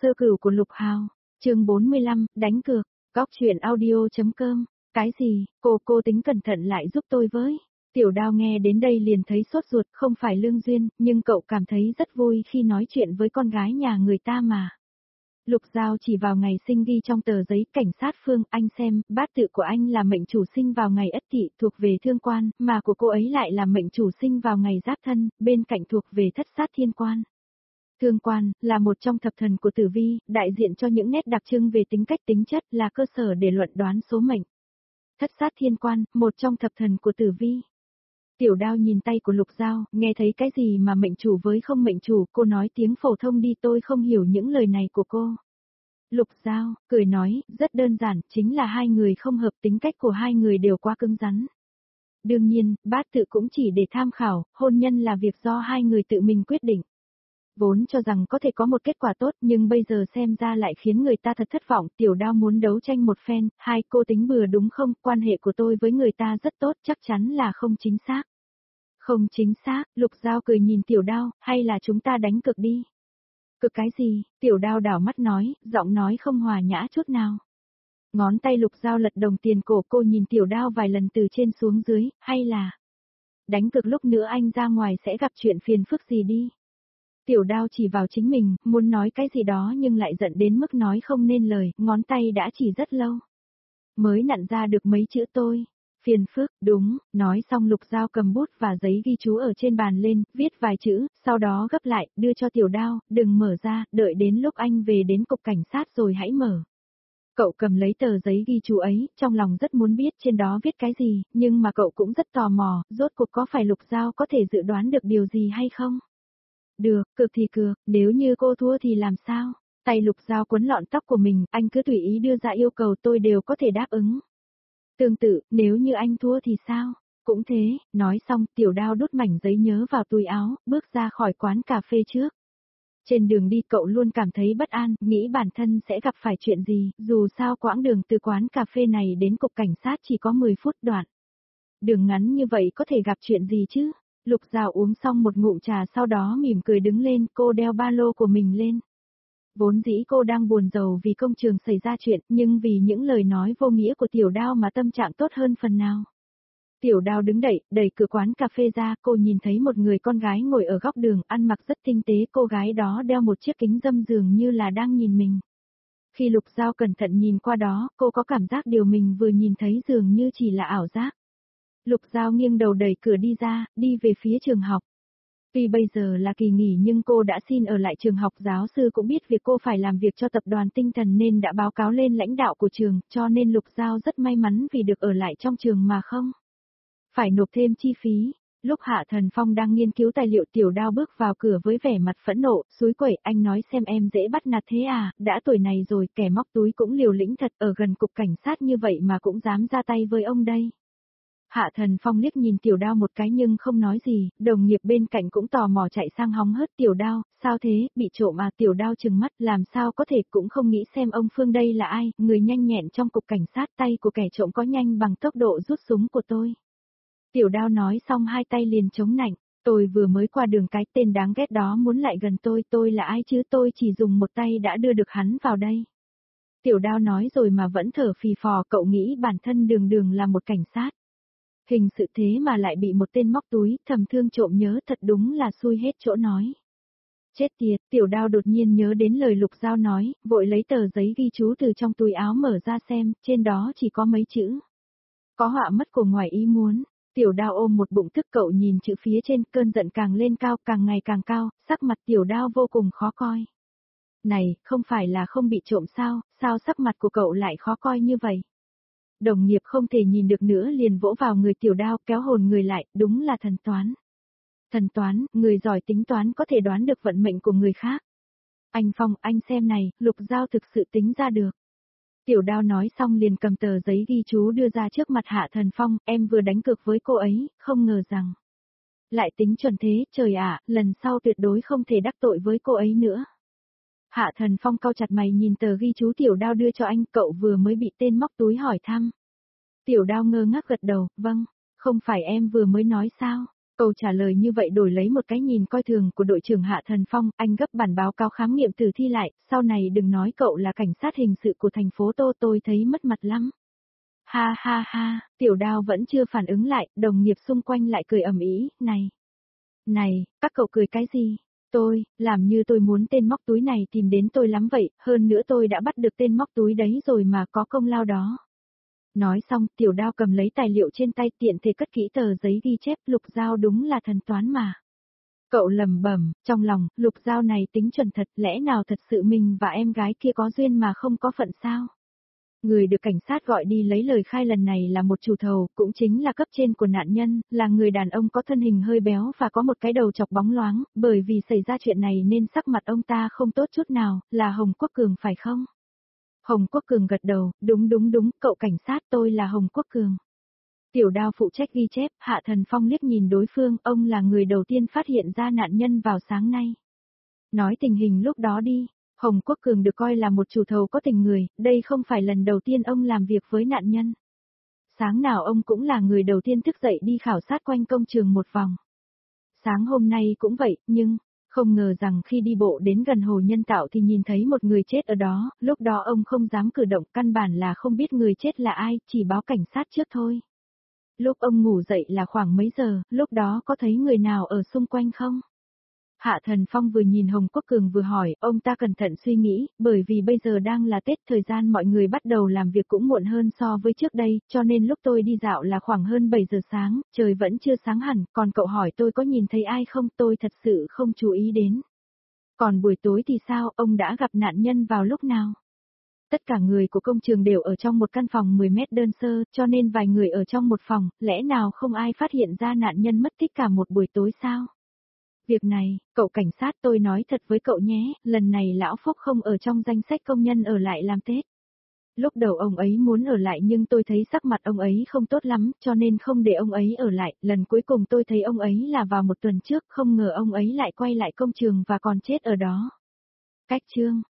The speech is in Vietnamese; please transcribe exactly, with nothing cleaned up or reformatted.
sơ cửu của Lục Hào, chương bốn mươi lăm, đánh cược, góc chuyện audio.com, cái gì, cô cô tính cẩn thận lại giúp tôi với. Tiểu Đao nghe đến đây liền thấy sốt ruột, không phải lương duyên, nhưng cậu cảm thấy rất vui khi nói chuyện với con gái nhà người ta mà. Lục Giao chỉ vào ngày sinh ghi trong tờ giấy cảnh sát Phương, anh xem, bát tự của anh là mệnh chủ sinh vào ngày Ất Tỵ thuộc về Thương Quan, mà của cô ấy lại là mệnh chủ sinh vào ngày Giáp Thân, bên cạnh thuộc về Thất Sát Thiên Quan. Thương Quan, là một trong thập thần của tử vi, đại diện cho những nét đặc trưng về tính cách tính chất, là cơ sở để luận đoán số mệnh. Thất Sát Thiên Quan, một trong thập thần của tử vi. Tiểu Đao nhìn tay của Lục Giao, nghe thấy cái gì mà mệnh chủ với không mệnh chủ, cô nói tiếng phổ thông đi, tôi không hiểu những lời này của cô. Lục Giao, cười nói, rất đơn giản, chính là hai người không hợp, tính cách của hai người đều quá cứng rắn. Đương nhiên, bát tự cũng chỉ để tham khảo, hôn nhân là việc do hai người tự mình quyết định. Vốn cho rằng có thể có một kết quả tốt, nhưng bây giờ xem ra lại khiến người ta thật thất vọng. Tiểu Đao muốn đấu tranh một phen, hai cô tính bừa đúng không, quan hệ của tôi với người ta rất tốt, chắc chắn là không chính xác. Không chính xác, Lục Giao cười nhìn Tiểu Đao, hay là chúng ta đánh cược đi. Cực cái gì, Tiểu Đao đảo mắt nói, giọng nói không hòa nhã chút nào. Ngón tay Lục Giao lật đồng tiền cổ, cô nhìn Tiểu Đao vài lần từ trên xuống dưới, hay là đánh cược lúc nữa anh ra ngoài sẽ gặp chuyện phiền phức gì đi. Tiểu Đao chỉ vào chính mình, muốn nói cái gì đó nhưng lại giận đến mức nói không nên lời, ngón tay đã chỉ rất lâu. Mới nặn ra được mấy chữ tôi. Phiền phức, đúng, nói xong Lục Giao cầm bút và giấy ghi chú ở trên bàn lên, viết vài chữ, sau đó gấp lại, đưa cho Tiểu Đao, đừng mở ra, đợi đến lúc anh về đến cục cảnh sát rồi hãy mở. Cậu cầm lấy tờ giấy ghi chú ấy, trong lòng rất muốn biết trên đó viết cái gì, nhưng mà cậu cũng rất tò mò, rốt cuộc có phải Lục Giao có thể dự đoán được điều gì hay không? Được, cược thì cược, nếu như cô thua thì làm sao? Tay Lục Giao quấn lọn tóc của mình, anh cứ tùy ý đưa ra yêu cầu tôi đều có thể đáp ứng. Tương tự, nếu như anh thua thì sao? Cũng thế, nói xong, Tiểu Đao đút mảnh giấy nhớ vào túi áo, bước ra khỏi quán cà phê trước. Trên đường đi cậu luôn cảm thấy bất an, nghĩ bản thân sẽ gặp phải chuyện gì, dù sao quãng đường từ quán cà phê này đến cục cảnh sát chỉ có mười phút đoạn. Đường ngắn như vậy có thể gặp chuyện gì chứ? Lục Giao uống xong một ngụm trà sau đó mỉm cười đứng lên, cô đeo ba lô của mình lên. Vốn dĩ cô đang buồn rầu vì công trường xảy ra chuyện, nhưng vì những lời nói vô nghĩa của Tiểu Đao mà tâm trạng tốt hơn phần nào. Tiểu Đao đứng đẩy, đẩy cửa quán cà phê ra, cô nhìn thấy một người con gái ngồi ở góc đường, ăn mặc rất tinh tế, cô gái đó đeo một chiếc kính râm dường như là đang nhìn mình. Khi Lục Giao cẩn thận nhìn qua đó, cô có cảm giác điều mình vừa nhìn thấy dường như chỉ là ảo giác. Lục Giao nghiêng đầu đẩy cửa đi ra, đi về phía trường học. Tuy bây giờ là kỳ nghỉ nhưng cô đã xin ở lại trường học, giáo sư cũng biết việc cô phải làm việc cho tập đoàn tinh thần nên đã báo cáo lên lãnh đạo của trường, cho nên Lục Giao rất may mắn vì được ở lại trong trường mà không phải nộp thêm chi phí. Lúc Hạ Thần Phong đang nghiên cứu tài liệu, Tiểu Đao bước vào cửa với vẻ mặt phẫn nộ, xúi quẩy, anh nói xem em dễ bắt nạt thế à, đã tuổi này rồi kẻ móc túi cũng liều lĩnh thật, ở gần cục cảnh sát như vậy mà cũng dám ra tay với ông đây. Hạ Thần Phong liếc nhìn Tiểu Đao một cái nhưng không nói gì, đồng nghiệp bên cạnh cũng tò mò chạy sang hóng hớt, Tiểu Đao, sao thế, bị trộm à? Tiểu Đao trừng mắt, làm sao có thể, cũng không nghĩ xem ông Phương đây là ai, người nhanh nhẹn trong cục cảnh sát, tay của kẻ trộm có nhanh bằng tốc độ rút súng của tôi. Tiểu Đao nói xong hai tay liền chống nạnh, tôi vừa mới qua đường, cái tên đáng ghét đó muốn lại gần tôi, tôi là ai chứ, tôi chỉ dùng một tay đã đưa được hắn vào đây. Tiểu Đao nói rồi mà vẫn thở phì phò, cậu nghĩ bản thân đường đường là một cảnh sát. Hình sự thế mà lại bị một tên móc túi, thầm thương trộm nhớ, thật đúng là xui hết chỗ nói. Chết tiệt, Tiểu Đao đột nhiên nhớ đến lời Lục Giao nói, vội lấy tờ giấy ghi chú từ trong túi áo mở ra xem, trên đó chỉ có mấy chữ. Có họa mất của ngoài ý muốn. Tiểu Đao ôm một bụng tức, cậu nhìn chữ phía trên, cơn giận càng lên cao, càng ngày càng cao, sắc mặt Tiểu Đao vô cùng khó coi. Này, không phải là không bị trộm sao, sao sắc mặt của cậu lại khó coi như vậy? Đồng nghiệp không thể nhìn được nữa liền vỗ vào người Tiểu Đao, kéo hồn người lại, đúng là thần toán. Thần toán, người giỏi tính toán có thể đoán được vận mệnh của người khác. Anh Phong, anh xem này, Lục Giao thực sự tính ra được. Tiểu Đao nói xong liền cầm tờ giấy ghi chú đưa ra trước mặt Hạ Thần Phong, em vừa đánh cược với cô ấy, không ngờ rằng lại tính chuẩn thế, trời ạ, lần sau tuyệt đối không thể đắc tội với cô ấy nữa. Hạ Thần Phong cau chặt mày nhìn tờ ghi chú Tiểu Đao đưa cho anh, cậu vừa mới bị tên móc túi hỏi thăm. Tiểu Đao ngơ ngác gật đầu, vâng, không phải em vừa mới nói sao, Câu trả lời như vậy đổi lấy một cái nhìn coi thường của đội trưởng Hạ Thần Phong, anh gấp bản báo cáo khám nghiệm tử thi lại, sau này đừng nói cậu là cảnh sát hình sự của thành phố Tô, tôi thấy mất mặt lắm. Ha ha ha, Tiểu Đao vẫn chưa phản ứng lại, đồng nghiệp xung quanh lại cười ầm ĩ, này. Này, các cậu cười cái gì? Tôi, làm như tôi muốn tên móc túi này tìm đến tôi lắm vậy, hơn nữa tôi đã bắt được tên móc túi đấy rồi mà có công lao đó. Nói xong, Tiểu Đao cầm lấy tài liệu trên tay tiện thể cất kỹ tờ giấy ghi chép, Lục Giao đúng là thần toán mà. Cậu lầm bẩm, trong lòng, Lục Giao này tính chuẩn thật, lẽ nào thật sự mình và em gái kia có duyên mà không có phận sao? Người được cảnh sát gọi đi lấy lời khai lần này là một chủ thầu, cũng chính là cấp trên của nạn nhân, là người đàn ông có thân hình hơi béo và có một cái đầu chọc bóng loáng, bởi vì xảy ra chuyện này nên sắc mặt ông ta không tốt chút nào, là Hồng Quốc Cường phải không? Hồng Quốc Cường gật đầu, đúng đúng đúng, cậu cảnh sát, tôi là Hồng Quốc Cường. Tiểu Đao phụ trách ghi chép, Hạ Thần Phong liếc nhìn đối phương, ông là người đầu tiên phát hiện ra nạn nhân vào sáng nay. Nói tình hình lúc đó đi, Hồng Quốc Cường được coi là một chủ thầu có tình người, đây không phải lần đầu tiên ông làm việc với nạn nhân. Sáng nào ông cũng là người đầu tiên thức dậy đi khảo sát quanh công trường một vòng. Sáng hôm nay cũng vậy, nhưng, không ngờ rằng khi đi bộ đến gần hồ nhân tạo thì nhìn thấy một người chết ở đó, lúc đó ông không dám cử động, căn bản là không biết người chết là ai, chỉ báo cảnh sát trước thôi. Lúc ông ngủ dậy là khoảng mấy giờ, lúc đó có thấy người nào ở xung quanh không? Hạ Thần Phong vừa nhìn Hồng Quốc Cường vừa hỏi, ông ta cẩn thận suy nghĩ, bởi vì bây giờ đang là Tết, thời gian mọi người bắt đầu làm việc cũng muộn hơn so với trước đây, cho nên lúc tôi đi dạo là khoảng hơn bảy giờ sáng, trời vẫn chưa sáng hẳn, còn cậu hỏi tôi có nhìn thấy ai không, tôi thật sự không chú ý đến. Còn buổi tối thì sao, ông đã gặp nạn nhân vào lúc nào? Tất cả người của công trường đều ở trong một căn phòng mười mét đơn sơ, cho nên vài người ở trong một phòng, lẽ nào không ai phát hiện ra nạn nhân mất tích cả một buổi tối sao? Việc này, cậu cảnh sát, tôi nói thật với cậu nhé, lần này Lão Phúc không ở trong danh sách công nhân ở lại làm Tết. Lúc đầu ông ấy muốn ở lại nhưng tôi thấy sắc mặt ông ấy không tốt lắm, cho nên không để ông ấy ở lại, lần cuối cùng tôi thấy ông ấy là vào một tuần trước, không ngờ ông ấy lại quay lại công trường và còn chết ở đó. Cách chương